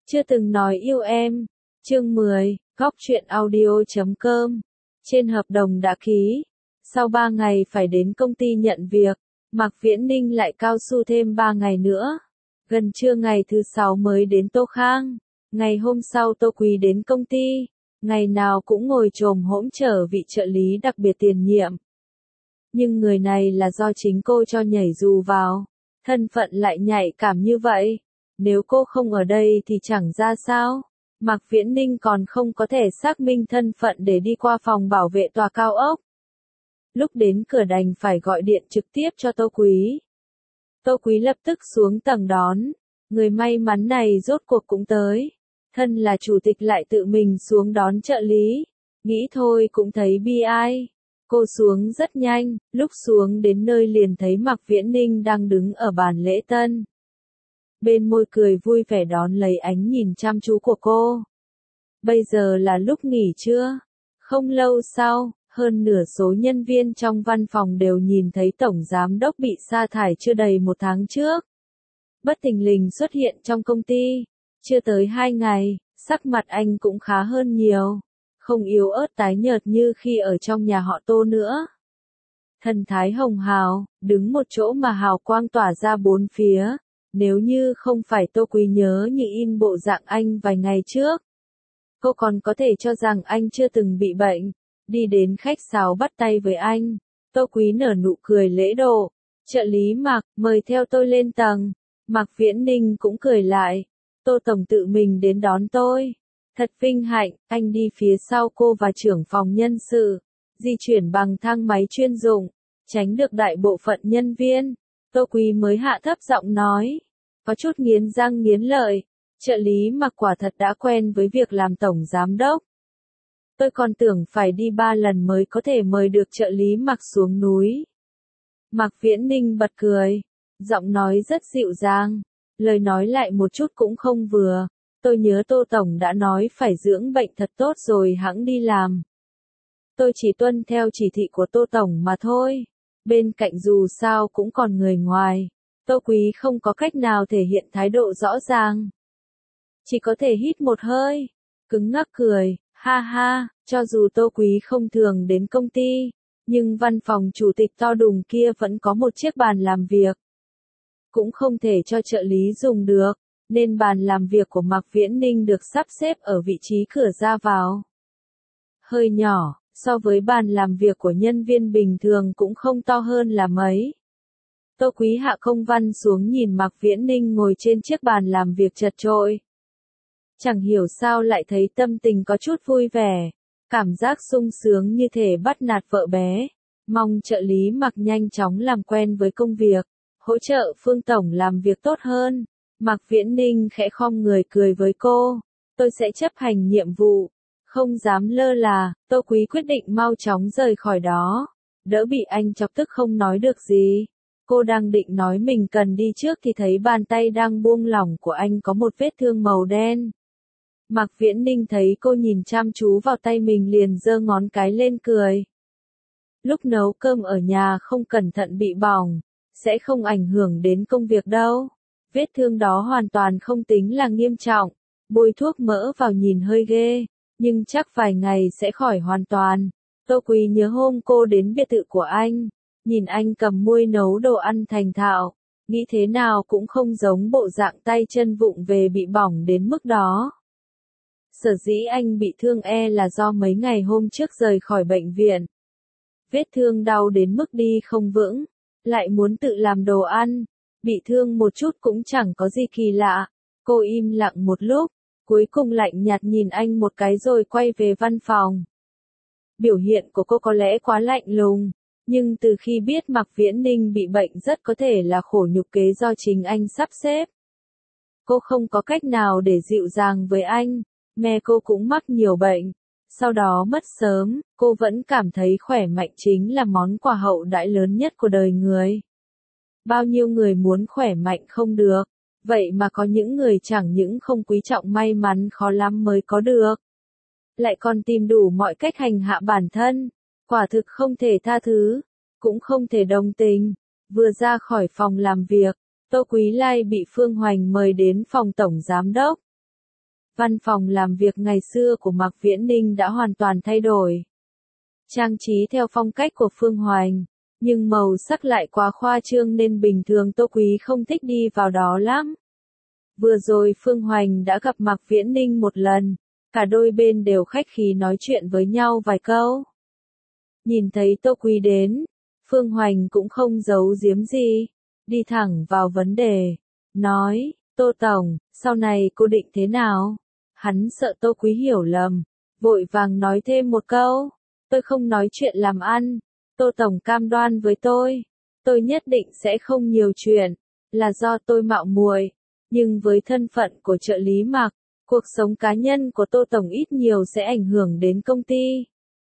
Chưa từng nói yêu em. Chương 10, góc truyện audio.com. Trên hợp đồng đã ký, sau 3 ngày phải đến công ty nhận việc, Mạc Viễn Ninh lại cao su thêm 3 ngày nữa. Gần trưa ngày thứ 6 mới đến Tô Khang. Ngày hôm sau Tô Quý đến công ty, ngày nào cũng ngồi chồm hỗn trở vị trợ lý đặc biệt tiền nhiệm. Nhưng người này là do chính cô cho nhảy dù vào, thân phận lại nhạy cảm như vậy. Nếu cô không ở đây thì chẳng ra sao. Mạc Viễn Ninh còn không có thể xác minh thân phận để đi qua phòng bảo vệ tòa cao ốc. Lúc đến cửa đành phải gọi điện trực tiếp cho Tô Quý. Tô Quý lập tức xuống tầng đón. Người may mắn này rốt cuộc cũng tới. Thân là chủ tịch lại tự mình xuống đón trợ lý. Nghĩ thôi cũng thấy bi ai. Cô xuống rất nhanh, lúc xuống đến nơi liền thấy Mạc Viễn Ninh đang đứng ở bàn lễ tân. Bên môi cười vui vẻ đón lấy ánh nhìn chăm chú của cô. Bây giờ là lúc nghỉ trưa. Không lâu sau, hơn nửa số nhân viên trong văn phòng đều nhìn thấy tổng giám đốc bị sa thải chưa đầy 1 tháng trước. Bất thình lình xuất hiện trong công ty. Chưa tới 2 ngày, sắc mặt anh cũng khá hơn nhiều. Không yếu ớt tái nhợt như khi ở trong nhà họ Tô nữa. Thần thái hồng hào, đứng một chỗ mà hào quang tỏa ra bốn phía. Nếu như không phải Tô Quý nhớ như in bộ dạng anh vài ngày trước, cô còn có thể cho rằng anh chưa từng bị bệnh. Đi đến khách sáo bắt tay với anh, Tô Quý nở nụ cười lễ độ. Trợ lý Mạc, mời theo tôi lên tầng. Mạc Viễn Ninh cũng cười lại. Tô tổng tự mình đến đón tôi. Thật vinh hạnh, anh đi phía sau cô và trưởng phòng nhân sự, di chuyển bằng thang máy chuyên dụng, tránh được đại bộ phận nhân viên. Tô Quý mới hạ thấp giọng nói, có chút nghiến răng nghiến lợi, trợ lý Mạc quả thật đã quen với việc làm tổng giám đốc. Tôi còn tưởng phải đi 3 lần mới có thể mời được trợ lý Mạc xuống núi. Mạc Viễn Ninh bật cười, giọng nói rất dịu dàng, lời nói lại một chút cũng không vừa. Tôi nhớ Tô tổng đã nói phải dưỡng bệnh thật tốt rồi hẵng đi làm. Tôi chỉ tuân theo chỉ thị của Tô tổng mà thôi. Bên cạnh dù sao cũng còn người ngoài. Tô Quý không có cách nào thể hiện thái độ rõ ràng. Chỉ có thể hít một hơi, cứng ngắc cười, ha ha, cho dù Tô Quý không thường đến công ty, nhưng văn phòng chủ tịch to đùng kia vẫn có một chiếc bàn làm việc. Cũng không thể cho trợ lý dùng được, nên bàn làm việc của Mạc Viễn Ninh được sắp xếp ở vị trí cửa ra vào. Hơi nhỏ, so với bàn làm việc của nhân viên bình thường cũng không to hơn là mấy. Tô Quý hạ công văn xuống nhìn Mạc Viễn Ninh ngồi trên chiếc bàn làm việc chật chội. Chẳng hiểu sao lại thấy tâm tình có chút vui vẻ, cảm giác sung sướng như thể bắt nạt vợ bé. Mong trợ lý Mạc nhanh chóng làm quen với công việc, hỗ trợ Phương tổng làm việc tốt hơn. Mạc Viễn Ninh khẽ khom người cười với cô, tôi sẽ chấp hành nhiệm vụ, không dám lơ là. Tô Quý quyết định mau chóng rời khỏi đó, đỡ bị anh chọc tức không nói được gì. Cô đang định nói mình cần đi trước thì thấy bàn tay đang buông lỏng của anh có một vết thương màu đen. Mạc Viễn Ninh thấy cô nhìn chăm chú vào tay mình liền giơ ngón cái lên cười. Lúc nấu cơm ở nhà không cẩn thận bị bỏng, sẽ không ảnh hưởng đến công việc đâu. Vết thương đó hoàn toàn không tính là nghiêm trọng, bôi thuốc mỡ vào nhìn hơi ghê, nhưng chắc vài ngày sẽ khỏi hoàn toàn. Tô Quý nhớ hôm cô đến biệt thự của anh, nhìn anh cầm muôi nấu đồ ăn thành thạo, nghĩ thế nào cũng không giống bộ dạng tay chân vụng về bị bỏng đến mức đó. Sở dĩ anh bị thương là do mấy ngày hôm trước rời khỏi bệnh viện. Vết thương đau đến mức đi không vững, lại muốn tự làm đồ ăn. Bị thương một chút cũng chẳng có gì kỳ lạ. Cô im lặng một lúc, cuối cùng lạnh nhạt nhìn anh một cái rồi quay về văn phòng. Biểu hiện của cô có lẽ quá lạnh lùng, nhưng từ khi biết Mạc Viễn Ninh bị bệnh rất có thể là khổ nhục kế do chính anh sắp xếp. Cô không có cách nào để dịu dàng với anh, mẹ cô cũng mắc nhiều bệnh, sau đó mất sớm, cô vẫn cảm thấy khỏe mạnh chính là món quà hậu đãi lớn nhất của đời người. Bao nhiêu người muốn khỏe mạnh không được, vậy mà có những người chẳng những không quý trọng may mắn khó lắm mới có được. Lại còn tìm đủ mọi cách hành hạ bản thân, quả thực không thể tha thứ, cũng không thể đồng tình. Vừa ra khỏi phòng làm việc, Tô Quý Lai bị Phương Hoành mời đến phòng tổng giám đốc. Văn phòng làm việc ngày xưa của Mạc Viễn Ninh đã hoàn toàn thay đổi. Trang trí theo phong cách của Phương Hoành, nhưng màu sắc lại quá khoa trương nên bình thường Tô Quý không thích đi vào đó lắm. Vừa rồi Phương Hoành đã gặp Mạc Viễn Ninh một lần, cả đôi bên đều khách khí nói chuyện với nhau vài câu. Nhìn thấy Tô Quý đến, Phương Hoành cũng không giấu giếm gì, đi thẳng vào vấn đề, nói, Tô Tổng, sau này cô định thế nào? Hắn sợ Tô Quý hiểu lầm, vội vàng nói thêm một câu, tôi không nói chuyện làm ăn, Tô Tổng cam đoan với tôi nhất định sẽ không nhiều chuyện, là do tôi mạo muội, nhưng với thân phận của trợ lý Mạc, cuộc sống cá nhân của Tô Tổng ít nhiều sẽ ảnh hưởng đến công ty.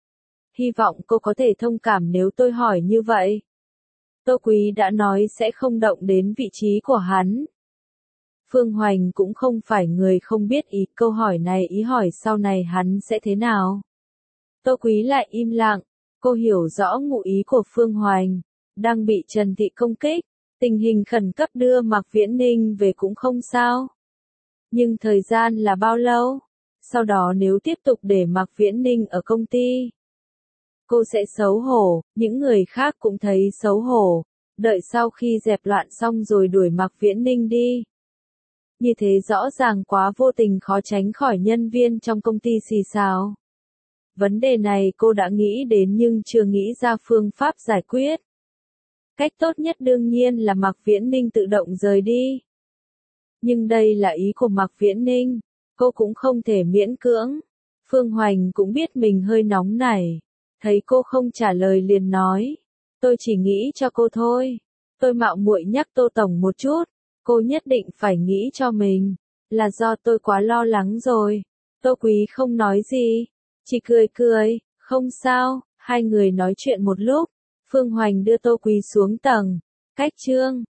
Hy vọng cô có thể thông cảm nếu tôi hỏi như vậy. Tô Quý đã nói sẽ không động đến vị trí của hắn. Phương Hoành cũng không phải người không biết ý câu hỏi này, ý hỏi sau này hắn sẽ thế nào. Tô Quý lại im lặng, cô hiểu rõ ngụ ý của Phương Hoành, đang bị Trần Thị công kích, tình hình khẩn cấp đưa Mạc Viễn Ninh về cũng không sao. Nhưng thời gian là bao lâu? Sau đó nếu tiếp tục để Mạc Viễn Ninh ở công ty, cô sẽ xấu hổ, những người khác cũng thấy xấu hổ, đợi sau khi dẹp loạn xong rồi đuổi Mạc Viễn Ninh đi. Như thế rõ ràng quá vô tình, khó tránh khỏi nhân viên trong công ty xì xào. Vấn đề này cô đã nghĩ đến nhưng chưa nghĩ ra phương pháp giải quyết. Cách tốt nhất đương nhiên là Mạc Viễn Ninh tự động rời đi. Nhưng đây là ý của Mạc Viễn Ninh, cô cũng không thể miễn cưỡng. Phương Hoành cũng biết mình hơi nóng nảy, thấy cô không trả lời liền nói, tôi chỉ nghĩ cho cô thôi. Tôi mạo muội nhắc Tô Tổng một chút, cô nhất định phải nghĩ cho mình, là do tôi quá lo lắng rồi. Tô Quý không nói gì, chỉ cười cười, không sao. Hai người nói chuyện một lúc, Phương Hoành đưa Tô Quý xuống tầng, cách chương